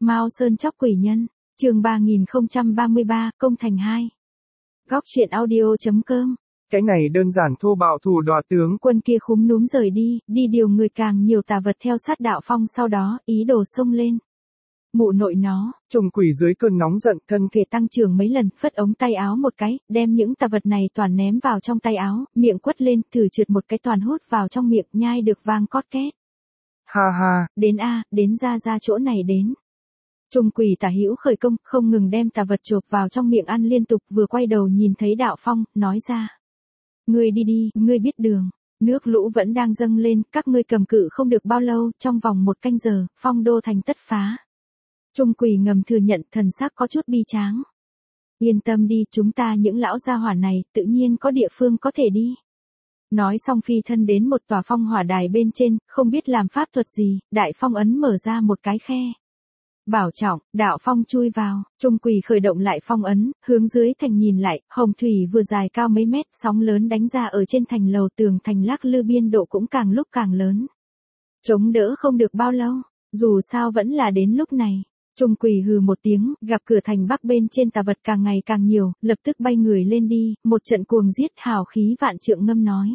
Mao Sơn chóc quỷ nhân, chương 3033, công thành 2. Góc truyện audio.com. Cái này đơn giản thô bạo thủ đọa tướng. Quân kia khúm núm rời đi điều người càng nhiều tà vật theo sát Đạo Phong, sau đó, ý đồ xông lên. Mụ nội nó, Trùng quỷ dưới cơn nóng giận, thân thể tăng trưởng mấy lần, phất ống tay áo một cái, đem những tà vật này toàn ném vào trong tay áo, miệng quất lên, thử trượt một cái toàn hút vào trong miệng, nhai được vang cót két. Ha ha, đến ra chỗ này đến. Trùng quỷ tả hữu khởi công, không ngừng đem tà vật chộp vào trong miệng ăn liên tục, vừa quay đầu nhìn thấy Đạo Phong, nói ra. Ngươi đi, ngươi biết đường. Nước lũ vẫn đang dâng lên, các ngươi cầm cự không được bao lâu, trong vòng 1 canh giờ, Phong đô thành tất phá. Trung quỷ ngầm thừa nhận, thần sắc có chút bi tráng. Yên tâm đi, chúng ta những lão gia hỏa này, tự nhiên có địa phương có thể đi. Nói xong phi thân đến một tòa phong hỏa đài bên trên, không biết làm pháp thuật gì, đại phong ấn mở ra một cái khe. Bảo trọng, Đạo Phong chui vào, Trung quỷ khởi động lại phong ấn, hướng dưới thành nhìn lại, hồng thủy vừa dài cao mấy mét, sóng lớn đánh ra ở trên thành lầu, tường thành lắc lư, biên độ cũng càng lúc càng lớn. Chống đỡ không được bao lâu, dù sao vẫn là đến lúc này. Trung quỷ hừ một tiếng, gặp cửa thành bắc bên trên tà vật càng ngày càng nhiều, lập tức bay người lên đi, một trận cuồng giết, hào khí vạn trượng ngâm nói.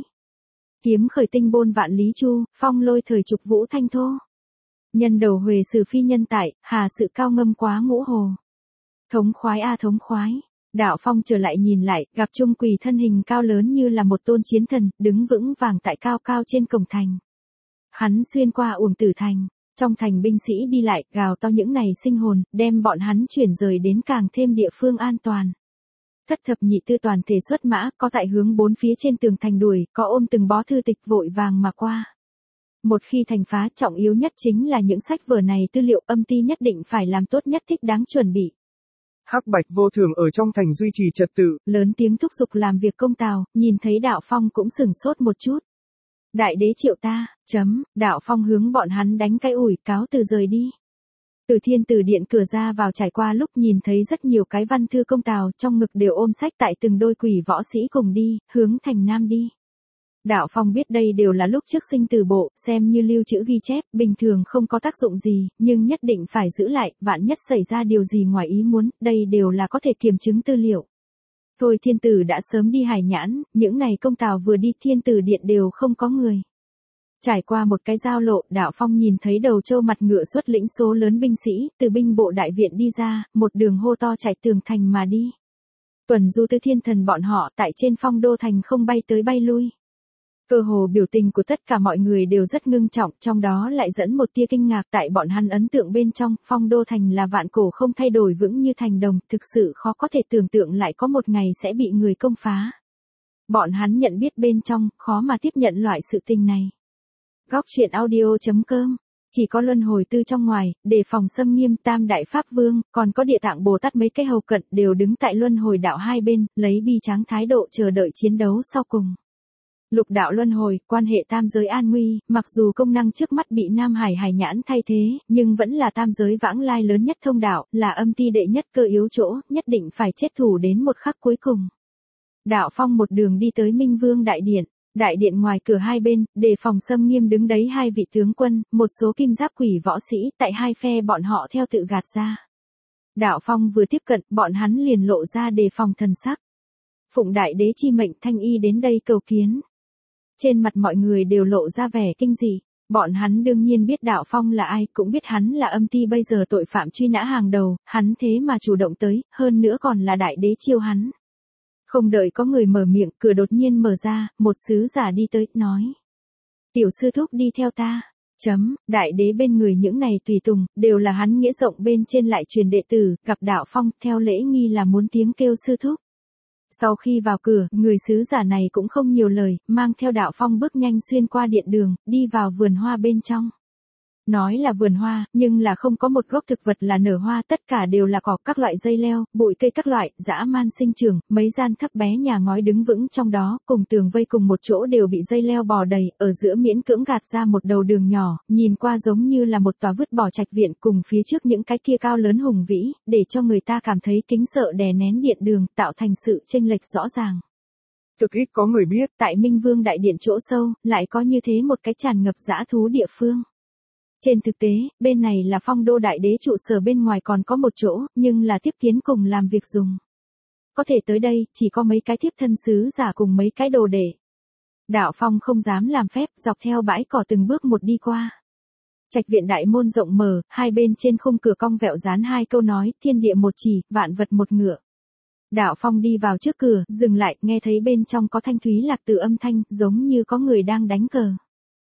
Kiếm khởi tinh bôn vạn lý chu, phong lôi thời trục vũ thanh thô. Nhân đầu huề sử phi nhân tại, hà sự cao ngâm quá ngũ hồ. Thống khoái a thống khoái. Đạo Phong trở lại nhìn lại, gặp Trung quỷ thân hình cao lớn như là một tôn chiến thần, đứng vững vàng tại cao cao trên cổng thành. Hắn xuyên qua Uổng Tử thành. Trong thành binh sĩ đi lại, gào to những này sinh hồn, đem bọn hắn chuyển rời đến càng thêm địa phương an toàn. Thất thập nhị tư toàn thể xuất mã, có tại hướng 4 phía trên tường thành đuổi, có ôm từng bó thư tịch vội vàng mà qua. Một khi thành phá, trọng yếu nhất chính là những sách vở này tư liệu, âm ty nhất định phải làm tốt nhất, thích đáng chuẩn bị. Hắc Bạch vô thường ở trong thành duy trì trật tự. Lớn tiếng thúc giục làm việc công tào, nhìn thấy Đạo Phong cũng sửng sốt một chút. Đại đế triệu ta, Đạo Phong hướng bọn hắn đánh cái ủi, cáo từ rời đi. Từ Thiên Tử điện cửa ra vào trải qua lúc nhìn thấy rất nhiều cái văn thư công tào, trong ngực đều ôm sách tại từng đôi quỷ võ sĩ cùng đi, hướng thành nam đi. Đạo Phong biết đây đều là lúc trước sinh tử bộ, xem như lưu trữ ghi chép, bình thường không có tác dụng gì, nhưng nhất định phải giữ lại, vạn nhất xảy ra điều gì ngoài ý muốn, đây đều là có thể kiểm chứng tư liệu. Thôi Thiên Tử đã sớm đi hải nhãn, những này công tào vừa đi Thiên Tử điện đều không có người. Trải qua một cái giao lộ, Đạo Phong nhìn thấy đầu trâu mặt ngựa xuất lĩnh số lớn binh sĩ, từ binh bộ đại viện đi ra, một đường hô to chạy tường thành mà đi. Tuần du tư thiên thần bọn họ tại trên phong đô thành không bay tới bay lui. Cơ hồ biểu tình của tất cả mọi người đều rất ngưng trọng, trong đó lại dẫn một tia kinh ngạc, tại bọn hắn ấn tượng bên trong, phong đô thành là vạn cổ không thay đổi vững như thành đồng, thực sự khó có thể tưởng tượng lại có một ngày sẽ bị người công phá. Bọn hắn nhận biết bên trong, khó mà tiếp nhận loại sự tình này. Góc truyện audio.com. Chỉ có Luân Hồi Tư trong ngoài, đề phòng xâm nghiêm Tam Đại Pháp Vương, còn có Địa Tạng Bồ Tát mấy cái hầu cận đều đứng tại Luân Hồi đạo hai bên, lấy bi tráng thái độ chờ đợi chiến đấu sau cùng. Lục đạo luân hồi, quan hệ tam giới an nguy, mặc dù công năng trước mắt bị Nam Hải hải nhãn thay thế, nhưng vẫn là tam giới vãng lai lớn nhất thông đạo, là âm ty đệ nhất cơ yếu chỗ, nhất định phải chết thủ đến một khắc cuối cùng. Đạo Phong một đường đi tới Minh Vương đại điện. Đại điện ngoài cửa hai bên, đề phòng xâm nghiêm đứng đấy 2 vị tướng quân, một số kim giáp quỷ võ sĩ, tại hai phe bọn họ theo tự gạt ra. Đạo Phong vừa tiếp cận, bọn hắn liền lộ ra đề phòng thần sắc. Phụng đại đế chi mệnh, Thanh Y đến đây cầu kiến. Trên mặt mọi người đều lộ ra vẻ kinh dị. Bọn hắn đương nhiên biết Đạo Phong là ai, cũng biết hắn là âm ty bây giờ tội phạm truy nã hàng đầu, hắn thế mà chủ động tới, hơn nữa còn là đại đế chiêu hắn. Không đợi có người mở miệng, cửa đột nhiên mở ra, một sứ giả đi tới, nói. Tiểu sư thúc đi theo ta. Đại đế bên người những này tùy tùng, đều là hắn nghĩa rộng bên trên lại truyền đệ tử, gặp Đạo Phong, theo lễ nghi là muốn tiếng kêu sư thúc. Sau khi vào cửa, người sứ giả này cũng không nhiều lời, mang theo Đạo Phong bước nhanh xuyên qua điện đường, đi vào vườn hoa bên trong. Nói là vườn hoa, nhưng là không có một gốc thực vật là nở hoa, tất cả đều là cỏ, các loại dây leo, bụi cây các loại, dã man sinh trưởng, mấy gian thấp bé nhà ngói đứng vững trong đó, cùng tường vây cùng một chỗ đều bị dây leo bò đầy, ở giữa miễn cưỡng gạt ra một đầu đường nhỏ, nhìn qua giống như là một tòa vứt bỏ trạch viện, cùng phía trước những cái kia cao lớn hùng vĩ, để cho người ta cảm thấy kính sợ đè nén điện đường, tạo thành sự chênh lệch rõ ràng. Cực ít có người biết, tại Minh Vương đại điện chỗ sâu, lại có như thế một cái tràn ngập dã thú địa phương. Trên thực tế, bên này là Phong đô đại đế trụ sở, bên ngoài còn có một chỗ, nhưng là tiếp kiến cùng làm việc dùng. Có thể tới đây, chỉ có mấy cái thiếp thân sứ giả cùng mấy cái đồ đệ. Đạo Phong không dám làm phép, dọc theo bãi cỏ từng bước một đi qua. Trạch viện đại môn rộng mở, hai bên trên khung cửa cong vẹo dán hai câu nói, thiên địa một chỉ, vạn vật một ngựa. Đạo Phong đi vào trước cửa, dừng lại, nghe thấy bên trong có thanh thúy lạc tự âm thanh, giống như có người đang đánh cờ.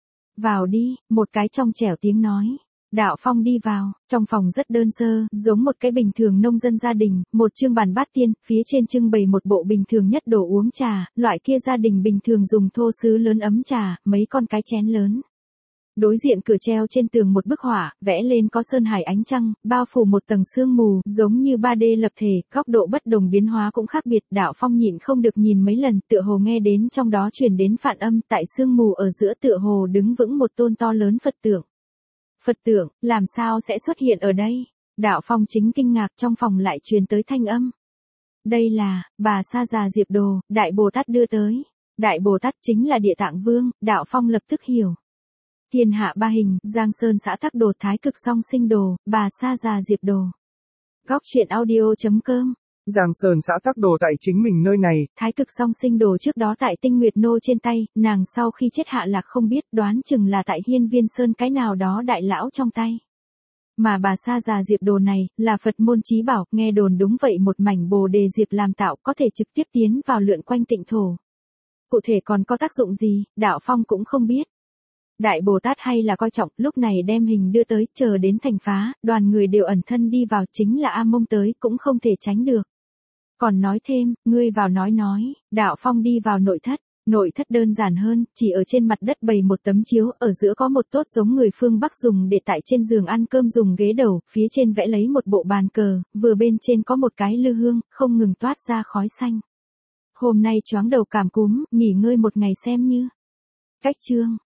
Vào đi, một cái trong trẻo tiếng nói. Đạo Phong đi vào, trong phòng rất đơn sơ, giống một cái bình thường nông dân gia đình, một chương bàn bát tiên, phía trên trưng bày một bộ bình thường nhất đồ uống trà, loại kia gia đình bình thường dùng thô sứ lớn ấm trà, mấy con cái chén lớn. Đối diện cửa treo trên tường một bức họa, vẽ lên có sơn hải ánh trăng, bao phủ một tầng sương mù, giống như 3D lập thể, góc độ bất đồng biến hóa cũng khác biệt. Đạo Phong nhịn không được nhìn mấy lần, tựa hồ nghe đến trong đó truyền đến phản âm, tại sương mù ở giữa tựa hồ đứng vững một tôn to lớn Phật tượng. Phật tượng, làm sao sẽ xuất hiện ở đây? Đạo Phong chính kinh ngạc, trong phòng lại truyền tới thanh âm. Đây là, bà Sa Già Diệp Đồ, Đại Bồ Tát đưa tới. Đại Bồ Tát chính là Địa Tạng Vương, Đạo Phong lập tức hiểu. Thiên hạ ba hình, Giang Sơn xã Tắc Đồ, Thái Cực Song Sinh Đồ, bà Sa Già Diệp Đồ. Góc truyện audio.com. Giang Sơn xã Tắc Đồ tại chính mình nơi này. Thái Cực Song Sinh Đồ trước đó tại Tinh Nguyệt Nô trên tay, nàng sau khi chết hạ lạc không biết, đoán chừng là tại Hiên Viên Sơn cái nào đó đại lão trong tay. Mà bà Sa Già Diệp Đồ này, là Phật môn chí bảo, nghe đồn đúng vậy, một mảnh Bồ Đề Diệp làm tạo, có thể trực tiếp tiến vào lượn quanh tịnh thổ. Cụ thể còn có tác dụng gì, Đạo Phong cũng không biết. Đại Bồ Tát hay là coi trọng, lúc này đem hình đưa tới, chờ đến thành phá, đoàn người đều ẩn thân đi vào, chính là A Mông tới, cũng không thể tránh được. Còn nói thêm, ngươi vào nói, Đạo Phong đi vào nội thất đơn giản hơn, chỉ ở trên mặt đất bày một tấm chiếu, ở giữa có một tốt giống người phương Bắc dùng để tại trên giường ăn cơm dùng ghế đầu, phía trên vẽ lấy một bộ bàn cờ, vừa bên trên có một cái lư hương, không ngừng toát ra khói xanh. Hôm nay choáng đầu cảm cúm, nghỉ ngơi một ngày xem như. Cách chương.